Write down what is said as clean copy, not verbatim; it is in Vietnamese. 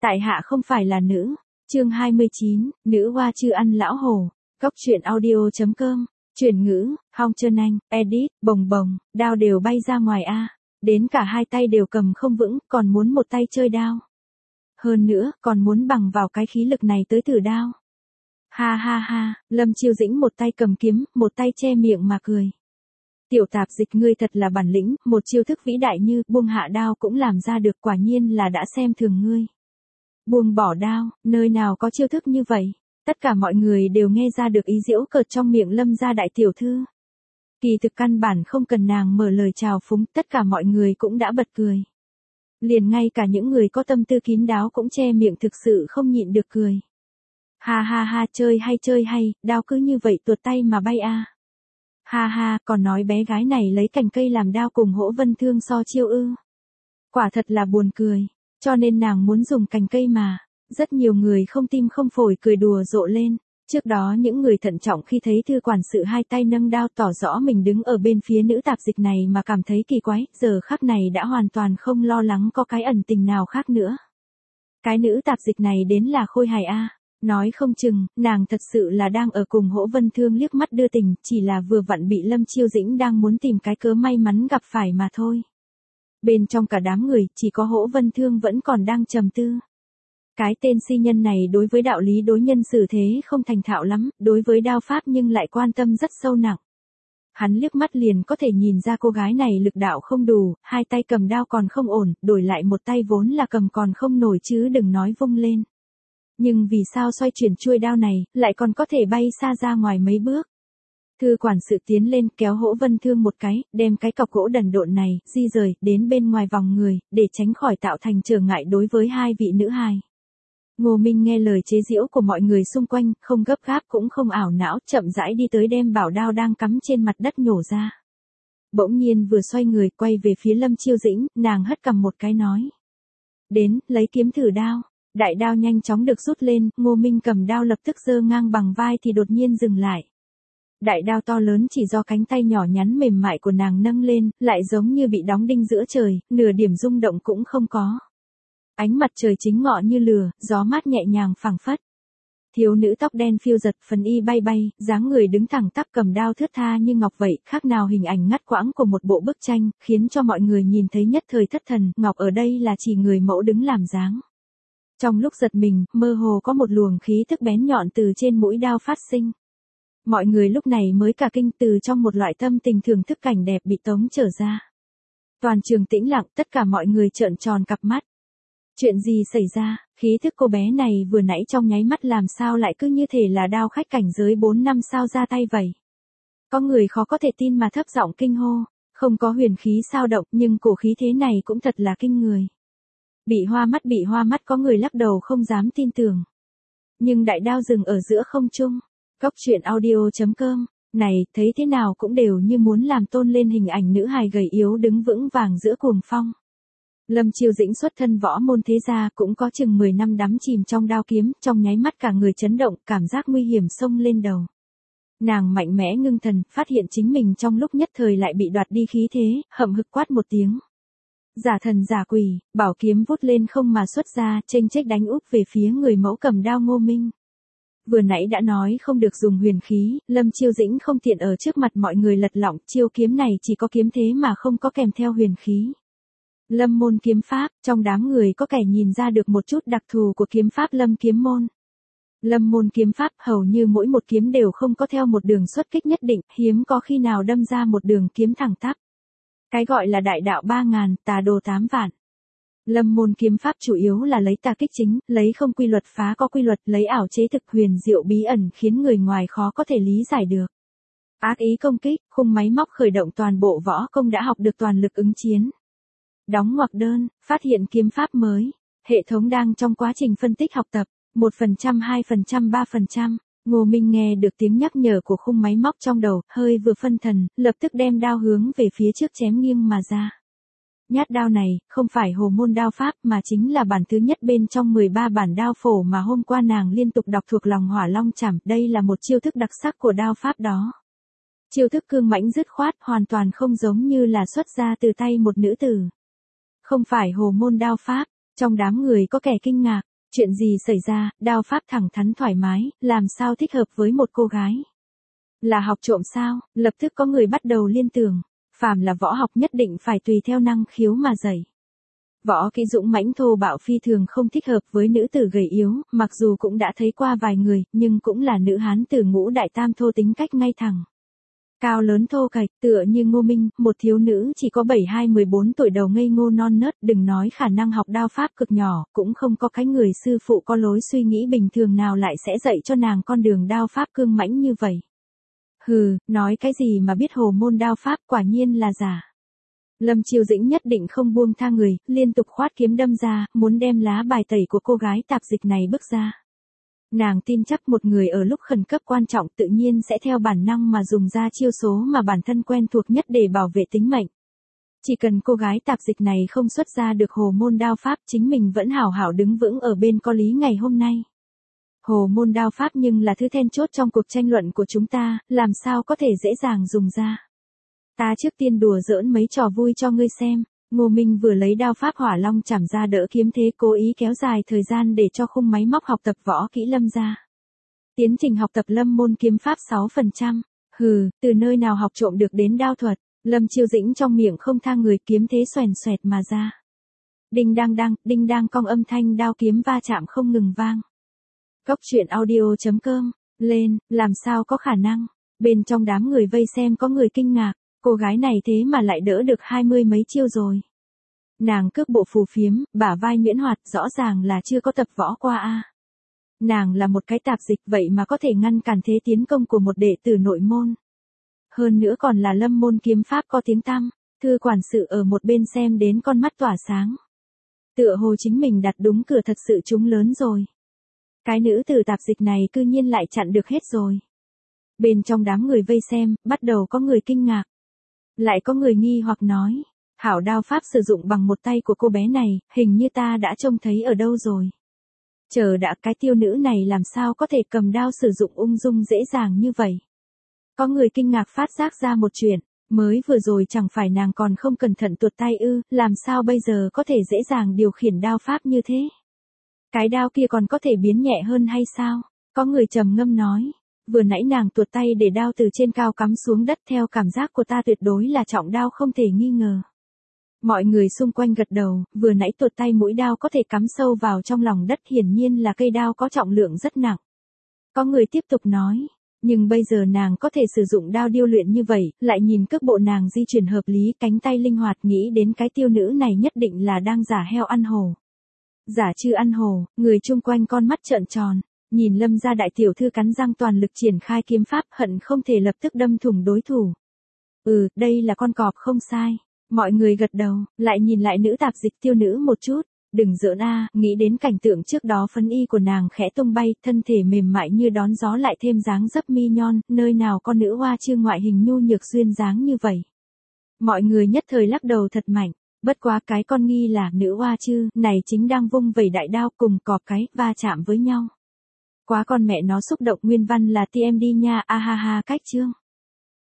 Tại hạ không phải là nữ. Chương 29, nữ hoa chưa ăn lão hổ. Cốc truyện audio.com. Chuyển ngữ, Hong Trân Anh, edit, bồng bồng, đao đều bay ra ngoài a. Đến cả hai tay đều cầm không vững, còn muốn một tay chơi đao. Hơn nữa, còn muốn bằng vào cái khí lực này tới thử đao. Ha ha ha, Lâm Chiêu Dĩnh một tay cầm kiếm, một tay che miệng mà cười. Tiểu tạp dịch ngươi thật là bản lĩnh, một chiêu thức vĩ đại như buông hạ đao cũng làm ra được, quả nhiên là đã xem thường ngươi. Buông bỏ đao, nơi nào có chiêu thức như vậy? Tất cả mọi người đều nghe ra được ý giễu cợt trong miệng Lâm gia đại tiểu thư. Kỳ thực căn bản không cần nàng mở lời chào phúng, tất cả mọi người cũng đã bật cười. Liền ngay cả những người có tâm tư kín đáo cũng che miệng thực sự không nhịn được cười. Ha ha ha, chơi hay, đao cứ như vậy tuột tay mà bay a. Ha ha, còn nói bé gái này lấy cành cây làm đao cùng Hỗ Vân Thương so chiêu ư. Quả thật là buồn cười, cho nên nàng muốn dùng cành cây mà. Rất nhiều người không tim không phổi cười đùa rộ lên. Trước đó những người thận trọng khi thấy thư quản sự hai tay nâng đao tỏ rõ mình đứng ở bên phía nữ tạp dịch này mà cảm thấy kỳ quái, giờ khắc này đã hoàn toàn không lo lắng có cái ẩn tình nào khác nữa. Cái nữ tạp dịch này đến là Khôi Hài a. Nói không chừng, nàng thật sự là đang ở cùng Hỗ Vân Thương liếc mắt đưa tình, chỉ là vừa vặn bị Lâm Chiêu Dĩnh đang muốn tìm cái cớ may mắn gặp phải mà thôi. Bên trong cả đám người, chỉ có Hỗ Vân Thương vẫn còn đang trầm tư. Cái tên si nhân này đối với đạo lý đối nhân xử thế không thành thạo lắm, đối với đao pháp nhưng lại quan tâm rất sâu nặng. Hắn liếc mắt liền có thể nhìn ra cô gái này lực đạo không đủ, hai tay cầm đao còn không ổn, đổi lại một tay vốn là cầm còn không nổi chứ đừng nói vung lên. Nhưng vì sao xoay chuyển chuôi đao này, lại còn có thể bay xa ra ngoài mấy bước. Thư quản sự tiến lên kéo Hỗ Vân Thương một cái, đem cái cọc gỗ đần độn này, di rời, đến bên ngoài vòng người, để tránh khỏi tạo thành trở ngại đối với hai vị nữ hài. Ngô Minh nghe lời chế giễu của mọi người xung quanh, không gấp gáp cũng không ảo não, chậm rãi đi tới đem bảo đao đang cắm trên mặt đất nhổ ra. Bỗng nhiên vừa xoay người quay về phía Lâm Chiêu Dĩnh, nàng hất cằm một cái nói. Đến, lấy kiếm thử đao. Đại đao nhanh chóng được rút lên, Ngô Minh cầm đao lập tức giơ ngang bằng vai thì đột nhiên dừng lại. Đại đao to lớn chỉ do cánh tay nhỏ nhắn mềm mại của nàng nâng lên, lại giống như bị đóng đinh giữa trời, nửa điểm rung động cũng không có. Ánh mặt trời chính ngọ như lửa, gió mát nhẹ nhàng phảng phất. Thiếu nữ tóc đen phiêu giật, phần y bay bay, dáng người đứng thẳng tắp cầm đao thướt tha như ngọc vậy, khác nào hình ảnh ngắt quãng của một bộ bức tranh, khiến cho mọi người nhìn thấy nhất thời thất thần, ngọc ở đây là chỉ người mẫu đứng làm dáng. Trong lúc giật mình, mơ hồ có một luồng khí thức bén nhọn từ trên mũi đao phát sinh. Mọi người lúc này mới cả kinh, từ trong một loại tâm tình thưởng thức cảnh đẹp bị tống trở ra. Toàn trường tĩnh lặng, tất cả mọi người trợn tròn cặp mắt. Chuyện gì xảy ra, khí thức cô bé này vừa nãy trong nháy mắt làm sao lại cứ như thể là đao khách cảnh giới 4 năm sao ra tay vậy. Có người khó có thể tin mà thấp giọng kinh hô, không có huyền khí sao động nhưng cổ khí thế này cũng thật là kinh người. Bị hoa mắt có người lắc đầu không dám tin tưởng. Nhưng đại đao dừng ở giữa không trung. Cốc truyện audio.com. Này, thấy thế nào cũng đều như muốn làm tôn lên hình ảnh nữ hài gầy yếu đứng vững vàng giữa cuồng phong. Lâm Chiêu Dĩnh xuất thân võ môn thế gia, cũng có chừng 10 năm đắm chìm trong đao kiếm, trong nháy mắt cả người chấn động, cảm giác nguy hiểm xông lên đầu. Nàng mạnh mẽ ngưng thần, phát hiện chính mình trong lúc nhất thời lại bị đoạt đi khí thế, hậm hực quát một tiếng. Giả thần giả quỷ, bảo kiếm vút lên không mà xuất ra, chênh chếch đánh úp về phía người mẫu cầm đao Ngô Minh. Vừa nãy đã nói không được dùng huyền khí, Lâm Chiêu Dĩnh không tiện ở trước mặt mọi người lật lọng, chiêu kiếm này chỉ có kiếm thế mà không có kèm theo huyền khí. Lâm môn kiếm pháp, trong đám người có kẻ nhìn ra được một chút đặc thù của kiếm pháp Lâm kiếm môn. Lâm môn kiếm pháp hầu như mỗi một kiếm đều không có theo một đường xuất kích nhất định, hiếm có khi nào đâm ra một đường kiếm thẳng tắp. Cái gọi là đại đạo 3.000, tà đồ 8 vạn. Lâm môn kiếm pháp chủ yếu là lấy tà kích chính, lấy không quy luật phá có quy luật, lấy ảo chế thực huyền diệu bí ẩn khiến người ngoài khó có thể lý giải được. Ác ý công kích, khung máy móc khởi động toàn bộ võ công đã học được toàn lực ứng chiến. Đóng ngoặc đơn, phát hiện kiếm pháp mới. Hệ thống đang trong quá trình phân tích học tập. 1%, 2%, 3%. Ngô Minh nghe được tiếng nhắc nhở của khung máy móc trong đầu, hơi vừa phân thần, lập tức đem đao hướng về phía trước chém nghiêng mà ra. Nhát đao này, không phải hồ môn đao pháp mà chính là bản thứ nhất bên trong 13 bản đao phổ mà hôm qua nàng liên tục đọc thuộc lòng Hỏa Long Chảm, đây là một chiêu thức đặc sắc của đao pháp đó. Chiêu thức cương mãnh dứt khoát, hoàn toàn không giống như là xuất ra từ tay một nữ tử. Không phải hồ môn đao pháp, trong đám người có kẻ kinh ngạc, Chuyện gì xảy ra, đao pháp thẳng thắn thoải mái, làm sao thích hợp với một cô gái. Là học trộm sao, lập tức có người bắt đầu liên tưởng. Phàm là võ học nhất định phải tùy theo năng khiếu mà dạy. Võ kỹ dũng mãnh thô bạo phi thường không thích hợp với nữ tử gầy yếu, mặc dù cũng đã thấy qua vài người, nhưng cũng là nữ hán tử ngũ đại tam thô tính cách ngay thẳng. Cao lớn thô kệch, tựa như Ngô Minh, một thiếu nữ chỉ có 12-14 tuổi đầu ngây ngô non nớt, đừng nói khả năng học đao pháp cực nhỏ, cũng không có cái người sư phụ có lối suy nghĩ bình thường nào lại sẽ dạy cho nàng con đường đao pháp cương mãnh như vậy. Hừ, nói cái gì mà biết hồ môn đao pháp, quả nhiên là giả. Lâm Chiêu Dĩnh nhất định không buông tha người, liên tục khoát kiếm đâm ra, muốn đem lá bài tẩy của cô gái tạp dịch này bước ra. Nàng tin chắc một người ở lúc khẩn cấp quan trọng tự nhiên sẽ theo bản năng mà dùng ra chiêu số mà bản thân quen thuộc nhất để bảo vệ tính mệnh. Chỉ cần cô gái tạp dịch này không xuất ra được hồ môn đao pháp, chính mình vẫn hảo hảo đứng vững ở bên có lý ngày hôm nay. Hồ môn đao pháp nhưng là thứ then chốt trong cuộc tranh luận của chúng ta, làm sao có thể dễ dàng dùng ra. Ta trước tiên đùa giỡn mấy trò vui cho ngươi xem. Ngô Minh vừa lấy đao pháp hỏa long chảm ra đỡ kiếm thế, cố ý kéo dài thời gian để cho khung máy móc học tập võ kỹ lâm ra. Tiến trình học tập lâm môn kiếm pháp 6%. Hừ, từ nơi nào học trộm được đến đao thuật. Lâm Chiêu Dĩnh trong miệng không tha người, kiếm thế xoèn xoẹt mà ra. Đinh đang cong âm thanh đao kiếm va chạm không ngừng vang. Cốc truyện audio.com, lên, làm sao có khả năng. Bên trong đám người vây xem có người kinh ngạc. Cô gái này thế mà lại đỡ được 20 mấy chiêu rồi. Nàng cước bộ phù phiếm, bả vai miễn hoạt, rõ ràng là chưa có tập võ qua a. Nàng là một cái tạp dịch vậy mà có thể ngăn cản thế tiến công của một đệ tử nội môn. Hơn nữa còn là lâm môn kiếm pháp có tiếng tăm, thư quản sự ở một bên xem đến con mắt tỏa sáng. Tựa hồ chính mình đặt đúng cửa thật sự trúng lớn rồi. Cái nữ tử tạp dịch này cư nhiên lại chặn được hết rồi. Bên trong đám người vây xem, bắt đầu có người kinh ngạc. Lại có người nghi hoặc nói, hảo đao pháp sử dụng bằng một tay của cô bé này, hình như ta đã trông thấy ở đâu rồi. Chờ đã, cái tiêu nữ này làm sao có thể cầm đao sử dụng ung dung dễ dàng như vậy. Có người kinh ngạc phát giác ra một chuyện, mới vừa rồi chẳng phải nàng còn không cẩn thận tuột tay ư, làm sao bây giờ có thể dễ dàng điều khiển đao pháp như thế. Cái đao kia còn có thể biến nhẹ hơn hay sao? Có người trầm ngâm nói. Vừa nãy nàng tuột tay để đao từ trên cao cắm xuống đất, theo cảm giác của ta tuyệt đối là trọng đao không thể nghi ngờ. Mọi người xung quanh gật đầu, vừa nãy tuột tay mũi đao có thể cắm sâu vào trong lòng đất, hiển nhiên là cây đao có trọng lượng rất nặng. Có người tiếp tục nói, nhưng bây giờ nàng có thể sử dụng đao điêu luyện như vậy, lại nhìn cước bộ nàng di chuyển hợp lý, cánh tay linh hoạt, nghĩ đến cái tiêu nữ này nhất định là đang giả heo ăn hổ. Giả chư ăn hổ, người chung quanh con mắt trợn tròn. Nhìn Lâm gia đại tiểu thư cắn răng toàn lực triển khai kiếm pháp, hận không thể lập tức đâm thủng đối thủ. Đây là con cọp không sai. Mọi người gật đầu, lại nhìn lại nữ tạp dịch tiêu nữ một chút. Đừng giỡn a, nghĩ đến cảnh tượng trước đó phấn y của nàng khẽ tung bay, thân thể mềm mại như đón gió lại thêm dáng dấp mi nhon, nơi nào con nữ hoa chưa ngoại hình nhu nhược duyên dáng như vậy. Mọi người nhất thời lắc đầu thật mạnh. Bất quá cái con nghi là nữ hoa chư này chính đang vung vẩy đại đao cùng cọp cái va chạm với nhau. Quá con mẹ nó xúc động, nguyên văn là TMD nha, a ha ha cách chương.